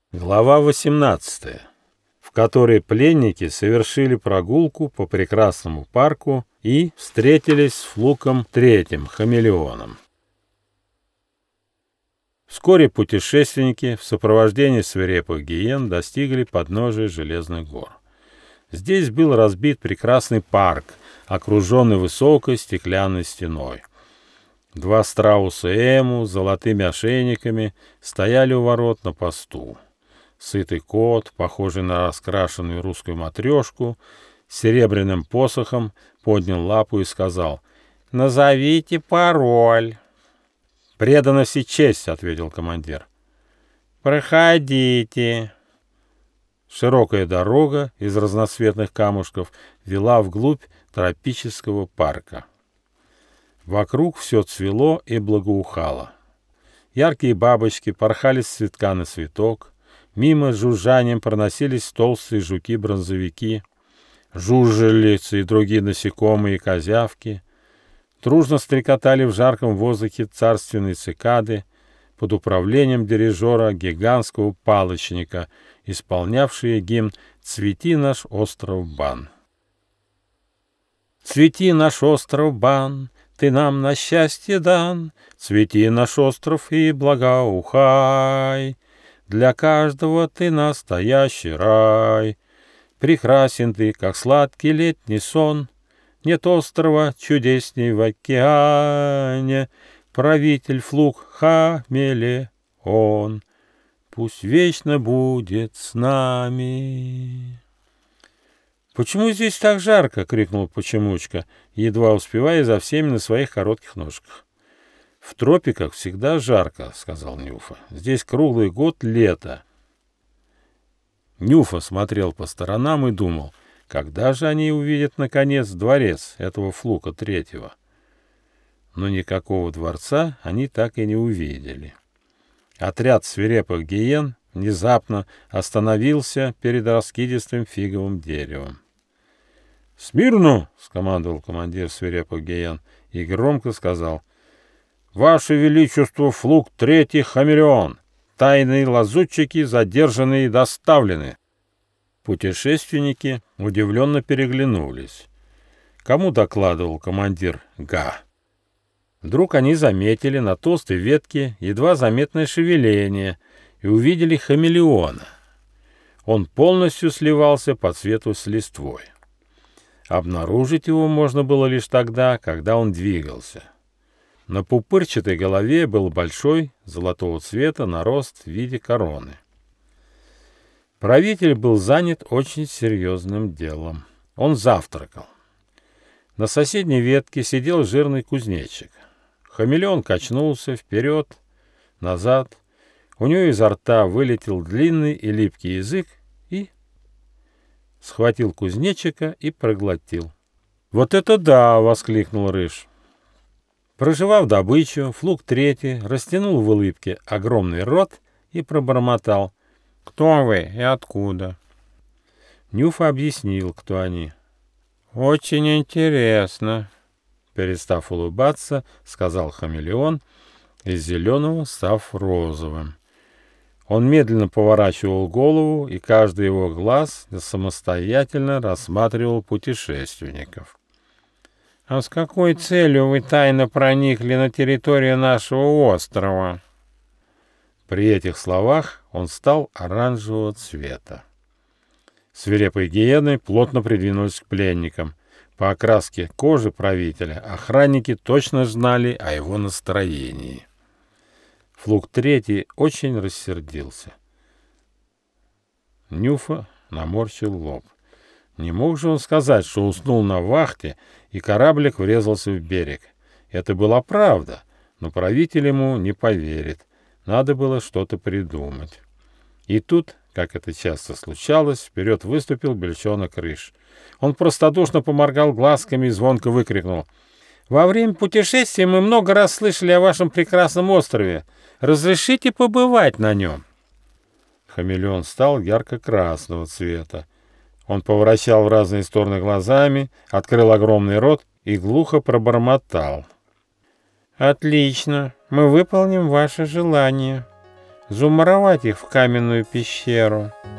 Глава 18, в которой пленники совершили прогулку по прекрасному парку и встретились с Флуком III, хамелеоном. Вскоре путешественники в сопровождении свирепых гиен достигли подножия Железных гор. Здесь был разбит прекрасный парк, окруженный высокой стеклянной стеной. Два страуса Эму с золотыми ошейниками стояли у ворот на посту. Сытый кот, похожий на раскрашенную русскую матрешку, с серебряным посохом поднял лапу и сказал: «Назовите пароль». «Преданность и честь», — ответил командир. «Проходите». Широкая дорога из разноцветных камушков вела вглубь тропического парка. Вокруг все цвело и благоухало. Яркие бабочки порхали с цветка на цветок, мимо с жужжанием проносились толстые жуки-бронзовики, жужелицы и другие насекомые и козявки, дружно стрекотали в жарком воздухе царственные цикады под управлением дирижера гигантского палочника, исполнявшие гимн «Цвети наш остров Бан». «Цвети наш остров Бан, ты нам на счастье дан, цвети наш остров и благоухай, для каждого ты настоящий рай. Прекрасен ты, как сладкий летний сон, нет острова чудесней в океане, правитель Флук хамелеон, пусть вечно будет с нами». «Почему здесь так жарко?» — крикнул Почемучка, едва успевая за всеми на своих коротких ножках. «В тропиках всегда жарко», — сказал Нюфа. «Здесь круглый год лето». Нюфа смотрел по сторонам и думал, когда же они увидят, наконец, дворец этого Флука III. Но никакого дворца они так и не увидели. Отряд свирепых гиен внезапно остановился перед раскидистым фиговым деревом. «Смирно!» — скомандовал командир свирепых гиен и громко сказал: «Ваше Величество, Флук III хамелеон! Тайные лазутчики задержаны и доставлены!» Путешественники удивленно переглянулись. Кому докладывал командир Га? Вдруг они заметили на толстой ветке едва заметное шевеление и увидели хамелеона. Он полностью сливался по цвету с листвой. Обнаружить его можно было лишь тогда, когда он двигался. На пупырчатой голове был большой, золотого цвета нарост в виде короны. Правитель был занят очень серьезным делом. Он завтракал. На соседней ветке сидел жирный кузнечик. Хамелеон качнулся вперед, назад. У него изо рта вылетел длинный и липкий язык и схватил кузнечика и проглотил. «Вот это да!» — воскликнул Рыж. Прожевав добычу, Флук III растянул в улыбке огромный рот и пробормотал: «Кто вы и откуда?» Нюфа объяснил, кто они. «Очень интересно», — перестав улыбаться, сказал хамелеон, из зеленого став розовым. Он медленно поворачивал голову, и каждый его глаз самостоятельно рассматривал путешественников. «А с какой целью вы тайно проникли на территорию нашего острова?» При этих словах он стал оранжевого цвета. Свирепые гиены плотно придвинулись к пленникам. По окраске кожи правителя охранники точно знали о его настроении. Флук III очень рассердился. Нюфа наморщил лоб. Не мог же он сказать, что уснул на вахте, и кораблик врезался в берег. Это была правда, но правитель ему не поверит. Надо было что-то придумать. И тут, как это часто случалось, вперед выступил бельчонок Рыж. Он простодушно поморгал глазками и звонко выкрикнул: «Во время путешествия мы много раз слышали о вашем прекрасном острове. Разрешите побывать на нем?» Хамелеон стал ярко-красного цвета. Он поворачивал в разные стороны глазами, открыл огромный рот и глухо пробормотал: «Отлично, мы выполним ваше желание. замуровать их в каменную пещеру.